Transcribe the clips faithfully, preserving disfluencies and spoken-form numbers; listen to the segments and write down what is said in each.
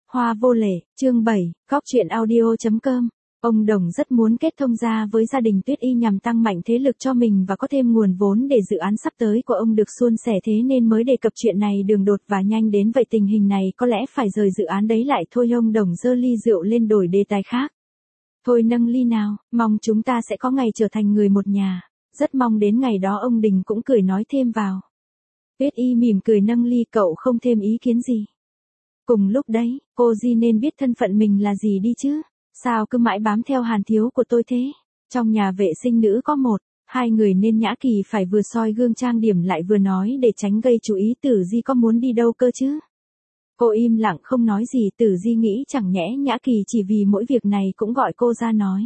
Hoa vô lễ, chương bảy, góc truyện audio chấm com. Ông Đồng rất muốn kết thông gia với gia đình Tuyết Y nhằm tăng mạnh thế lực cho mình và có thêm nguồn vốn để dự án sắp tới của ông được suôn sẻ, thế nên mới đề cập chuyện này đường đột và nhanh đến vậy. Tình hình này có lẽ phải rời dự án đấy lại thôi. Ông Đồng giơ ly rượu lên đổi đề tài khác. Thôi nâng ly nào, mong chúng ta sẽ có ngày trở thành người một nhà. Rất mong đến ngày đó. Ông Đình cũng cười nói thêm vào. Tuyết Y mỉm cười nâng ly, cậu không thêm ý kiến gì. Cùng lúc đấy, cô Di nên biết thân phận mình là gì đi chứ. Sao cứ mãi bám theo Hàn Thiếu của tôi thế? Trong nhà vệ sinh nữ có một, hai người nên Nhã Kỳ phải vừa soi gương trang điểm lại vừa nói để tránh gây chú ý. Tử Di có muốn đi đâu cơ chứ? Cô im lặng không nói gì. Tử Di nghĩ chẳng nhẽ Nhã Kỳ chỉ vì mỗi việc này cũng gọi cô ra nói.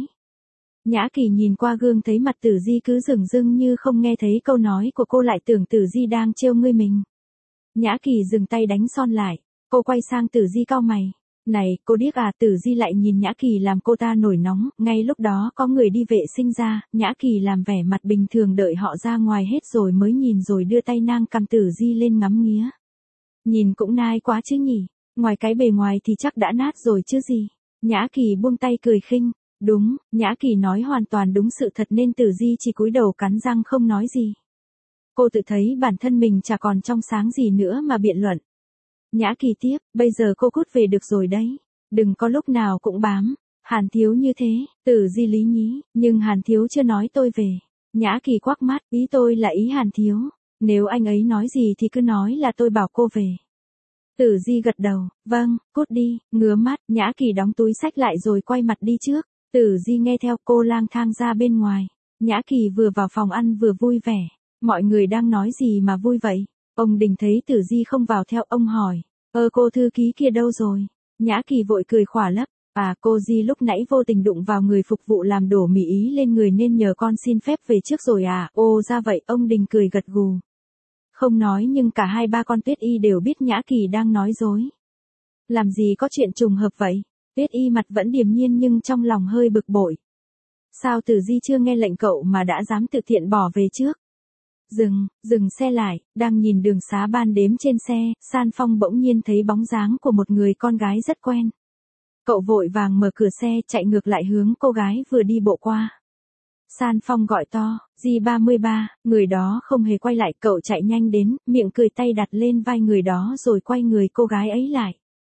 Nhã Kỳ nhìn qua gương thấy mặt Tử Di cứ dửng dưng như không nghe thấy câu nói của cô, lại tưởng Tử Di đang trêu ngươi mình. Nhã Kỳ dừng tay đánh son lại. Cô quay sang Tử Di cau mày. Này, cô điếc à? Tử Di lại nhìn Nhã Kỳ làm cô ta nổi nóng. Ngay lúc đó có người đi vệ sinh ra, Nhã Kỳ làm vẻ mặt bình thường đợi họ ra ngoài hết rồi mới nhìn, rồi đưa tay nang cầm Tử Di lên ngắm nghía. Nhìn cũng nai quá chứ nhỉ, ngoài cái bề ngoài thì chắc đã nát rồi chứ gì. Nhã Kỳ buông tay cười khinh. Đúng, Nhã Kỳ nói hoàn toàn đúng sự thật nên Tử Di chỉ cúi đầu cắn răng không nói gì. Cô tự thấy bản thân mình chả còn trong sáng gì nữa mà biện luận. Nhã Kỳ tiếp, bây giờ cô cút về được rồi đấy. Đừng có lúc nào cũng bám Hàn Thiếu như thế. Tử Di lý nhí, nhưng Hàn Thiếu chưa nói tôi về. Nhã Kỳ quắc mắt, ý tôi là ý Hàn Thiếu. Nếu anh ấy nói gì thì cứ nói là tôi bảo cô về. Tử Di gật đầu, vâng, cút đi. Ngứa mắt, Nhã Kỳ đóng túi xách lại rồi quay mặt đi trước. Tử Di nghe theo cô lang thang ra bên ngoài. Nhã Kỳ vừa vào phòng ăn vừa vui vẻ. Mọi người đang nói gì mà vui vậy? Ông Đình thấy Tử Di không vào theo, ông hỏi. Ơ cô thư ký kia đâu rồi? Nhã Kỳ vội cười khỏa lấp. À, cô Di lúc nãy vô tình đụng vào người phục vụ làm đổ mì ý lên người nên nhờ con xin phép về trước rồi à? Ô ra vậy. Ông Đình cười gật gù. Không nói nhưng cả hai ba con Tuyết Y đều biết Nhã Kỳ đang nói dối. Làm gì có chuyện trùng hợp vậy? Tuyết Y mặt vẫn điềm nhiên nhưng trong lòng hơi bực bội. Sao Tử Di chưa nghe lệnh cậu mà đã dám tự tiện bỏ về trước? Dừng, dừng xe lại, đang nhìn đường xá ban đếm trên xe, San Phong bỗng nhiên thấy bóng dáng của một người con gái rất quen. Cậu vội vàng mở cửa xe chạy ngược lại hướng cô gái vừa đi bộ qua. San Phong gọi to, Di ba mươi ba, người đó không hề quay lại. Cậu chạy nhanh đến, miệng cười, tay đặt lên vai người đó rồi quay người cô gái ấy lại.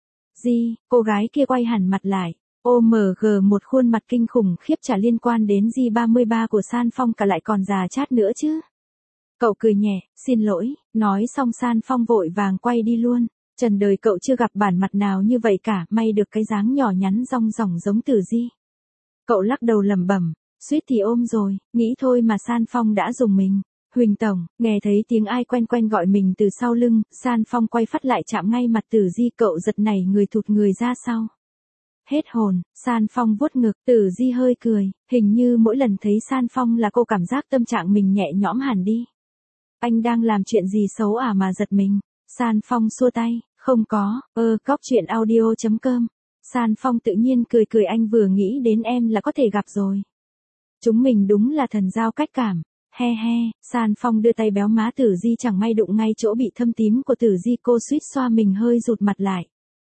Di, cô gái kia quay hẳn mặt lại. ô em giê một khuôn mặt kinh khủng khiếp chả liên quan đến Di ba mươi ba của San Phong cả, lại còn già chát nữa chứ. Cậu cười nhẹ, xin lỗi, nói xong San Phong vội vàng quay đi luôn. Trần đời cậu chưa gặp bản mặt nào như vậy cả, may được cái dáng nhỏ nhắn rong ròng giống Tử Di. Cậu lắc đầu lẩm bẩm, suýt thì ôm rồi, nghĩ thôi mà San Phong đã dùng mình. Huỳnh Tổng, nghe thấy tiếng ai quen quen gọi mình từ sau lưng, San Phong quay phát lại chạm ngay mặt Tử Di. Cậu giật nảy người thụt người ra sau. Hết hồn, San Phong vuốt ngực. Tử Di hơi cười, hình như mỗi lần thấy San Phong là cô cảm giác tâm trạng mình nhẹ nhõm hẳn đi. Anh đang làm chuyện gì xấu à mà giật mình? San Phong xua tay, không có. Ơ, góc truyện audio chấm com. San Phong tự nhiên cười cười, anh vừa nghĩ đến em là có thể gặp rồi. Chúng mình đúng là thần giao cách cảm. He he. San Phong đưa tay béo má Tử Di, chẳng may đụng ngay chỗ bị thâm tím của Tử Di, cô suýt xoa mình hơi rụt mặt lại.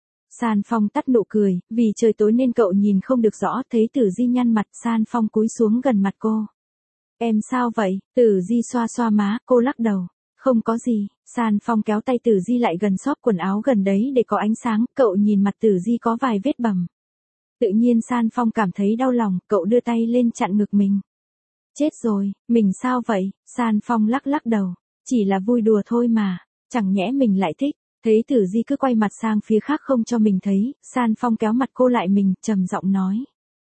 San Phong tắt nụ cười, vì trời tối nên cậu nhìn không được rõ. Thấy Tử Di nhăn mặt, San Phong cúi xuống gần mặt cô. Em sao vậy? Tử Di xoa xoa má, cô lắc đầu. Không có gì. San Phong kéo tay Tử Di lại gần xóp quần áo gần đấy để có ánh sáng. Cậu nhìn mặt Tử Di có vài vết bầm. Tự nhiên San Phong cảm thấy đau lòng, cậu đưa tay lên chặn ngực mình. Chết rồi, mình sao vậy? San Phong lắc lắc đầu. Chỉ là vui đùa thôi mà, chẳng nhẽ mình lại thích. Thấy Tử Di cứ quay mặt sang phía khác không cho mình thấy, San Phong kéo mặt cô lại mình, trầm giọng nói.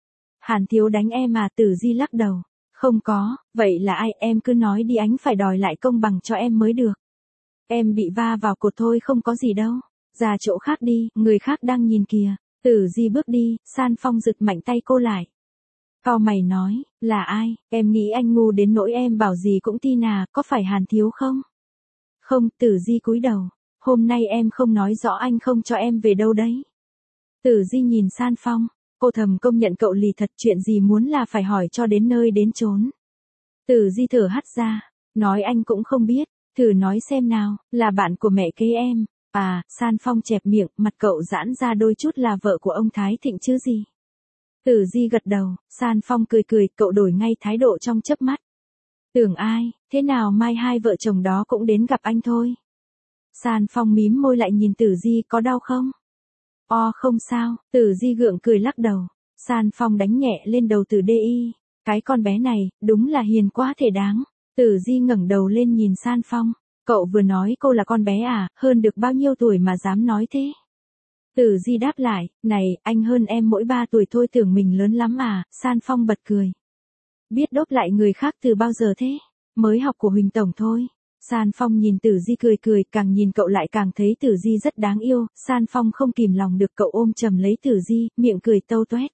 Hàn Thiếu đánh em à? Tử Di lắc đầu. Không có, vậy là ai? Em cứ nói đi, anh phải đòi lại công bằng cho em mới được. Em bị va vào cột thôi, không có gì đâu. Ra chỗ khác đi, người khác đang nhìn kìa. Tử Di bước đi, San Phong giật mạnh tay cô lại. Cau mày nói, là ai? Em nghĩ anh ngu đến nỗi em bảo gì cũng tin à? Có phải Hàn Thiếu không? Không. Tử Di cúi đầu. Hôm nay em không nói rõ anh không cho em về đâu đấy. Tử Di nhìn San Phong. Cô thầm công nhận cậu lì thật, chuyện gì muốn là phải hỏi cho đến nơi đến chốn. Tử Di thở hắt ra, nói anh cũng không biết, thử nói xem nào, là bạn của mẹ kế em. À, San Phong chẹp miệng, mặt cậu giãn ra đôi chút, là vợ của ông Thái Thịnh chứ gì. Tử Di gật đầu, San Phong cười cười, cậu đổi ngay thái độ trong chớp mắt. Tưởng ai, thế nào mai hai vợ chồng đó cũng đến gặp anh thôi. San Phong mím môi lại nhìn Tử Di, có đau không? O không sao, Tử Di gượng cười lắc đầu. San Phong đánh nhẹ lên đầu Tử Di. Cái con bé này, đúng là hiền quá thể đáng. Tử Di ngẩng đầu lên nhìn San Phong. Cậu vừa nói cô là con bé à, hơn được bao nhiêu tuổi mà dám nói thế? Tử Di đáp lại, này, anh hơn em mỗi ba tuổi thôi, tưởng mình lớn lắm à. San Phong bật cười. Biết đốp lại người khác từ bao giờ thế? Mới học của Huỳnh Tổng thôi. San Phong nhìn Tử Di cười cười, càng nhìn cậu lại càng thấy Tử Di rất đáng yêu. San Phong không kìm lòng được, cậu ôm chầm lấy Tử Di, miệng cười tâu toét.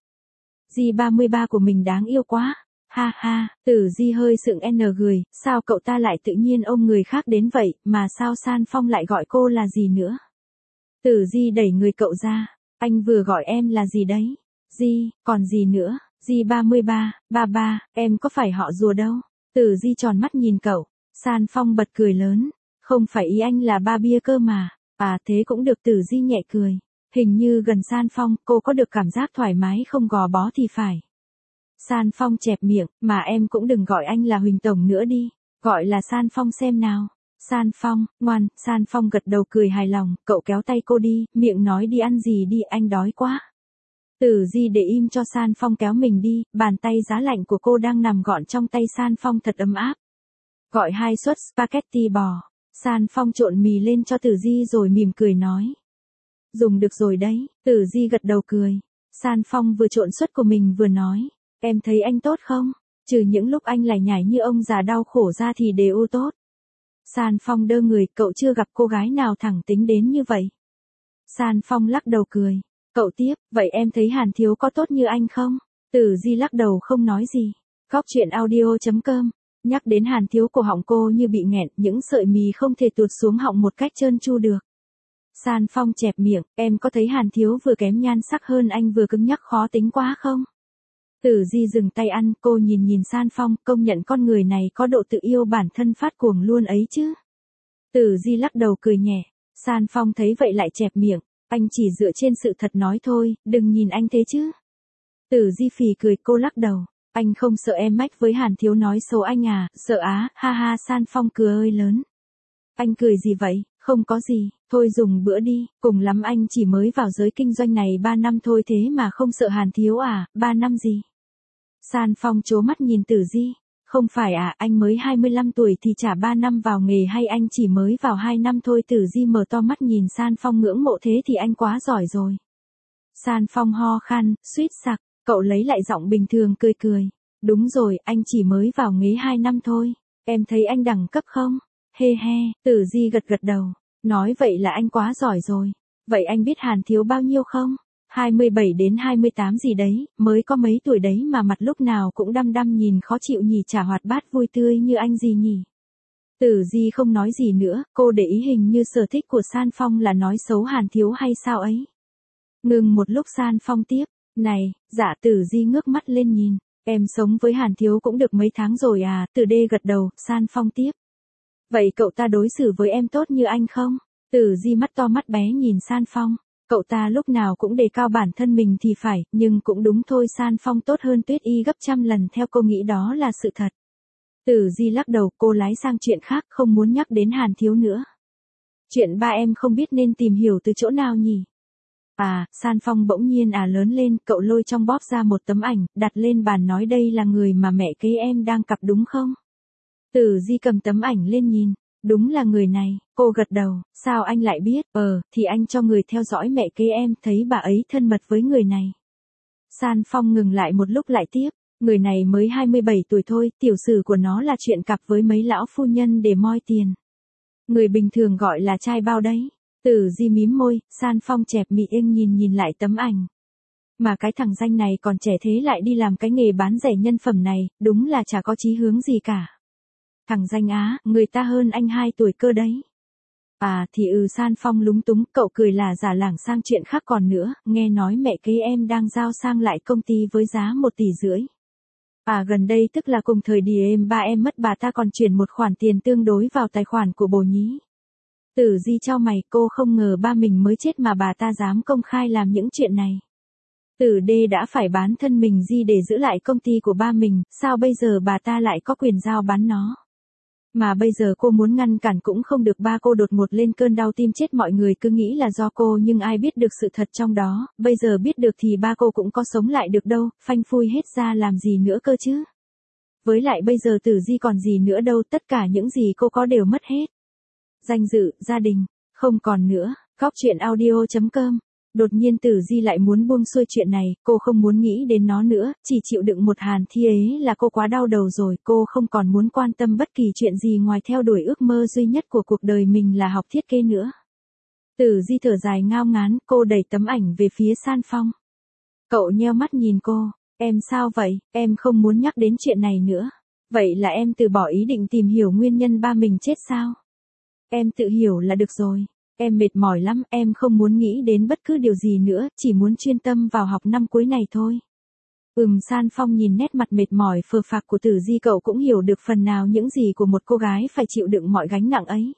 Di ba mươi ba của mình đáng yêu quá. Ha ha, Tử Di hơi sượng n gửi, sao cậu ta lại tự nhiên ôm người khác đến vậy, mà sao San Phong lại gọi cô là gì nữa? Tử Di đẩy người cậu ra, anh vừa gọi em là gì đấy? Di, còn gì nữa? Di ba mươi ba, ba ba, em có phải họ rùa đâu? Tử Di tròn mắt nhìn cậu, San Phong bật cười lớn, không phải ý anh là ba bia cơ mà. À thế cũng được, Tử Di nhẹ cười, hình như gần San Phong, cô có được cảm giác thoải mái không gò bó thì phải. San Phong chẹp miệng, mà em cũng đừng gọi anh là Huỳnh Tổng nữa đi, gọi là San Phong xem nào. San Phong, ngoan, San Phong gật đầu cười hài lòng, cậu kéo tay cô đi, miệng nói đi ăn gì đi, anh đói quá. Tử Di để im cho San Phong kéo mình đi, bàn tay giá lạnh của cô đang nằm gọn trong tay San Phong thật ấm áp. Gọi hai suất spaghetti bò. San Phong trộn mì lên cho Tử Di rồi mỉm cười nói. Dùng được rồi đấy, Tử Di gật đầu cười. San Phong vừa trộn suất của mình vừa nói. Em thấy anh tốt không? Trừ những lúc anh lải nhải như ông già đau khổ ra thì đều tốt. San Phong đơ người, cậu chưa gặp cô gái nào thẳng tính đến như vậy. San Phong lắc đầu cười. Cậu tiếp, vậy em thấy Hàn Thiếu có tốt như anh không? Tử Di lắc đầu không nói gì. Góc truyện audio chấm com. Nhắc đến Hàn Thiếu, cổ họng cô như bị nghẹn, những sợi mì không thể tuột xuống họng một cách trơn tru được. San Phong chẹp miệng, em có thấy Hàn Thiếu vừa kém nhan sắc hơn anh vừa cứng nhắc khó tính quá không? Tử Di dừng tay ăn, cô nhìn nhìn San Phong, công nhận con người này có độ tự yêu bản thân phát cuồng luôn ấy chứ. Tử Di lắc đầu cười nhẹ, San Phong thấy vậy lại chẹp miệng, anh chỉ dựa trên sự thật nói thôi, đừng nhìn anh thế chứ. Tử Di phì cười, cô lắc đầu, anh không sợ em mách với Hàn Thiếu nói xấu anh à, sợ á, ha ha. San Phong cười ơi lớn. Anh cười gì vậy, không có gì, thôi dùng bữa đi, cùng lắm anh chỉ mới vào giới kinh doanh này ba năm thôi, thế mà không sợ Hàn Thiếu à, ba năm gì? San Phong trố mắt nhìn Tử Di, không phải à, anh mới hai mươi lăm tuổi thì chả ba năm vào nghề hay anh chỉ mới vào hai năm thôi? Tử Di mở to mắt nhìn San Phong ngưỡng mộ, thế thì anh quá giỏi rồi. San Phong ho khan, suýt sặc, cậu lấy lại giọng bình thường cười cười, đúng rồi, anh chỉ mới vào nghề hai năm thôi, em thấy anh đẳng cấp không? He he, Tử Di gật gật đầu, nói vậy là anh quá giỏi rồi, vậy anh biết Hàn Thiếu bao nhiêu không? hai mươi bảy đến hai mươi tám gì đấy, mới có mấy tuổi đấy mà mặt lúc nào cũng đăm đăm nhìn khó chịu nhỉ, chả hoạt bát vui tươi như anh gì nhỉ. Tử Di không nói gì nữa, cô để ý hình như sở thích của San Phong là nói xấu Hàn Thiếu hay sao ấy. Ngừng một lúc San Phong tiếp, này, dạ. Tử Di ngước mắt lên nhìn, em sống với Hàn Thiếu cũng được mấy tháng rồi à? Tử Đê gật đầu. San Phong tiếp, vậy cậu ta đối xử với em tốt như anh không? Tử Di mắt to mắt bé nhìn San Phong. Cậu ta lúc nào cũng đề cao bản thân mình thì phải, nhưng cũng đúng thôi, San Phong tốt hơn Tuyết Y gấp trăm lần, theo cô nghĩ đó là sự thật. Tử Di lắc đầu, cô lái sang chuyện khác, không muốn nhắc đến Hàn Thiếu nữa. Chuyện ba em không biết nên tìm hiểu từ chỗ nào nhỉ? À, San Phong bỗng nhiên à lớn lên, cậu lôi trong bóp ra một tấm ảnh, đặt lên bàn nói đây là người mà mẹ kế em đang cặp đúng không? Tử Di cầm tấm ảnh lên nhìn. Đúng là người này, cô gật đầu, sao anh lại biết? Ờ, thì anh cho người theo dõi mẹ kế em, thấy bà ấy thân mật với người này. San Phong ngừng lại một lúc lại tiếp, người này mới hai mươi bảy tuổi thôi, tiểu sử của nó là chuyện cặp với mấy lão phu nhân để moi tiền. Người bình thường gọi là trai bao đấy. Tử Di mím môi, San Phong chẹp miệng nhìn nhìn lại tấm ảnh. Mà cái thằng danh này còn trẻ thế lại đi làm cái nghề bán rẻ nhân phẩm này, đúng là chả có chí hướng gì cả. Thằng danh á, người ta hơn anh hai tuổi cơ đấy. À thì ừ. San Phong lúng túng, cậu cười là giả lảng sang chuyện khác, còn nữa, nghe nói mẹ kế em đang giao sang lại công ty với giá một tỷ rưỡi. À gần đây tức là cùng thời điểm ba em mất, bà ta còn chuyển một khoản tiền tương đối vào tài khoản của bồ nhí. Tử Di chau mày, cô không ngờ ba mình mới chết mà bà ta dám công khai làm những chuyện này. Tử Đê đã phải bán thân mình Di để giữ lại công ty của ba mình, sao bây giờ bà ta lại có quyền giao bán nó? Mà bây giờ cô muốn ngăn cản cũng không được, ba cô đột ngột lên cơn đau tim chết, mọi người cứ nghĩ là do cô nhưng ai biết được sự thật trong đó, bây giờ biết được thì ba cô cũng có sống lại được đâu, phanh phui hết ra làm gì nữa cơ chứ. Với lại bây giờ Tử Di còn gì nữa đâu, tất cả những gì cô có đều mất hết. Danh dự, gia đình, không còn nữa. Góc truyện audio chấm com. Đột nhiên Tử Di lại muốn buông xuôi chuyện này, cô không muốn nghĩ đến nó nữa, chỉ chịu đựng một hàn thi ấy là cô quá đau đầu rồi, cô không còn muốn quan tâm bất kỳ chuyện gì ngoài theo đuổi ước mơ duy nhất của cuộc đời mình là học thiết kế nữa. Tử Di thở dài ngao ngán, cô đẩy tấm ảnh về phía San Phong. Cậu nheo mắt nhìn cô, em sao vậy, em không muốn nhắc đến chuyện này nữa. Vậy là em từ bỏ ý định tìm hiểu nguyên nhân ba mình chết sao? Em tự hiểu là được rồi. Em mệt mỏi lắm, em không muốn nghĩ đến bất cứ điều gì nữa, chỉ muốn chuyên tâm vào học năm cuối này thôi. Ừm, San Phong nhìn nét mặt mệt mỏi phờ phạc của Tử Di, cậu cũng hiểu được phần nào những gì của một cô gái phải chịu đựng mọi gánh nặng ấy.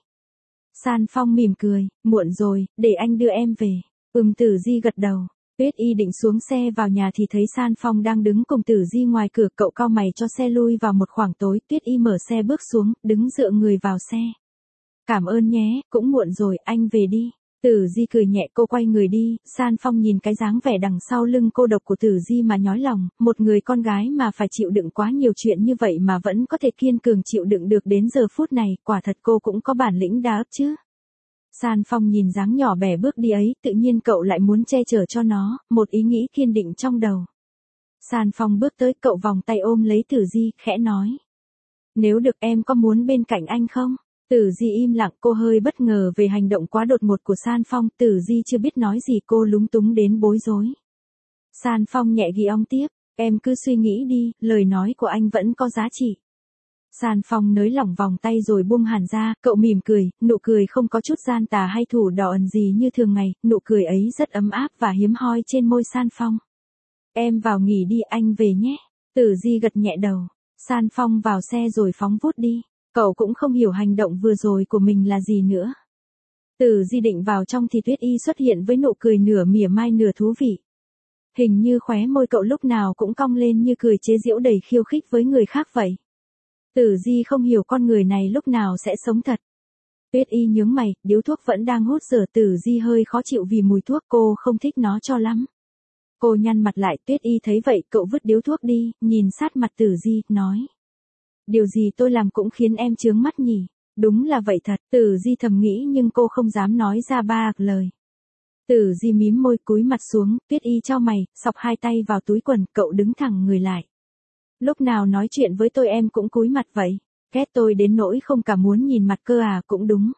San Phong mỉm cười, muộn rồi, để anh đưa em về. Ừm, Tử Di gật đầu. Tuyết Y định xuống xe vào nhà thì thấy San Phong đang đứng cùng Tử Di ngoài cửa, cậu cau mày cho xe lui vào một khoảng tối, Tuyết Y mở xe bước xuống, đứng dựa người vào xe. Cảm ơn nhé, cũng muộn rồi, anh về đi. Tử Di cười nhẹ, cô quay người đi, San Phong nhìn cái dáng vẻ đằng sau lưng cô độc của Tử Di mà nhói lòng, một người con gái mà phải chịu đựng quá nhiều chuyện như vậy mà vẫn có thể kiên cường chịu đựng được đến giờ phút này, quả thật cô cũng có bản lĩnh đá ấp chứ. San Phong nhìn dáng nhỏ bé bước đi ấy, tự nhiên cậu lại muốn che chở cho nó, một ý nghĩ kiên định trong đầu. San Phong bước tới, cậu vòng tay ôm lấy Tử Di, khẽ nói. Nếu được em có muốn bên cạnh anh không? Tử Di im lặng, cô hơi bất ngờ về hành động quá đột ngột của San Phong, Tử Di chưa biết nói gì, cô lúng túng đến bối rối. San Phong nhẹ ghi ong tiếp, em cứ suy nghĩ đi, lời nói của anh vẫn có giá trị. San Phong nới lỏng vòng tay rồi buông hẳn ra, cậu mỉm cười, nụ cười không có chút gian tà hay thủ đỏ ẩn gì như thường ngày, nụ cười ấy rất ấm áp và hiếm hoi trên môi San Phong. Em vào nghỉ đi, anh về nhé. Tử Di gật nhẹ đầu. San Phong vào xe rồi phóng vút đi. Cậu cũng không hiểu hành động vừa rồi của mình là gì nữa. Tử Di định vào trong thì Tuyết Y xuất hiện với nụ cười nửa mỉa mai nửa thú vị. Hình như khóe môi cậu lúc nào cũng cong lên như cười chế giễu đầy khiêu khích với người khác vậy. Tử Di không hiểu con người này lúc nào sẽ sống thật. Tuyết Y nhướng mày, điếu thuốc vẫn đang hút dở, Tử Di hơi khó chịu vì mùi thuốc, cô không thích nó cho lắm. Cô nhăn mặt lại, Tuyết Y thấy vậy, cậu vứt điếu thuốc đi, nhìn sát mặt Tử Di, nói. Điều gì tôi làm cũng khiến em chướng mắt nhỉ? Đúng là vậy thật, Tử Di thầm nghĩ nhưng cô không dám nói ra ba lời. Tử Di mím môi cúi mặt xuống, Tuyết Y chau mày, xọc hai tay vào túi quần, cậu đứng thẳng người lại. Lúc nào nói chuyện với tôi em cũng cúi mặt vậy, ghét tôi đến nỗi không cả muốn nhìn mặt cơ à, cũng đúng.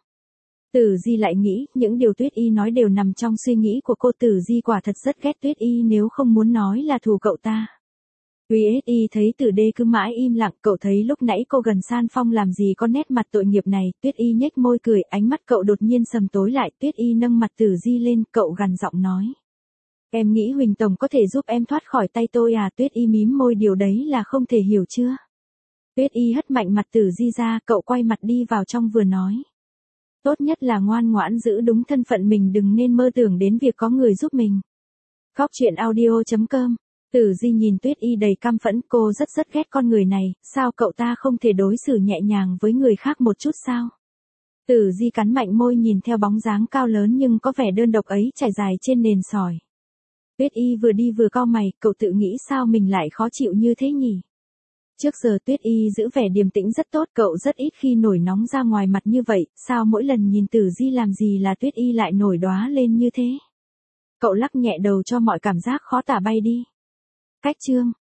Tử Di lại nghĩ, những điều Tuyết Y nói đều nằm trong suy nghĩ của cô, Tử Di quả thật rất ghét Tuyết Y nếu không muốn nói là thù cậu ta. Tuyết Y thấy Tử Đê cứ mãi im lặng, cậu thấy lúc nãy cô gần San Phong làm gì có nét mặt tội nghiệp này, Tuyết Y nhếch môi cười, ánh mắt cậu đột nhiên sầm tối lại, Tuyết Y nâng mặt Tử Di lên, cậu gằn giọng nói. Em nghĩ Huỳnh Tổng có thể giúp em thoát khỏi tay tôi à? Tuyết Y mím môi, điều đấy là không thể hiểu chưa? Tuyết Y hất mạnh mặt Tử Di ra, cậu quay mặt đi vào trong vừa nói. Tốt nhất là ngoan ngoãn giữ đúng thân phận mình, đừng nên mơ tưởng đến việc có người giúp mình. Góc truyện audio chấm com. Tử Di nhìn Tuyết Y đầy căm phẫn, cô rất rất ghét con người này, sao cậu ta không thể đối xử nhẹ nhàng với người khác một chút sao? Tử Di cắn mạnh môi nhìn theo bóng dáng cao lớn nhưng có vẻ đơn độc ấy trải dài trên nền sỏi. Tuyết Y vừa đi vừa cau mày, cậu tự nghĩ sao mình lại khó chịu như thế nhỉ? Trước giờ Tuyết Y giữ vẻ điềm tĩnh rất tốt, cậu rất ít khi nổi nóng ra ngoài mặt như vậy, sao mỗi lần nhìn Tử Di làm gì là Tuyết Y lại nổi đóa lên như thế? Cậu lắc nhẹ đầu cho mọi cảm giác khó tả bay đi. Cách chương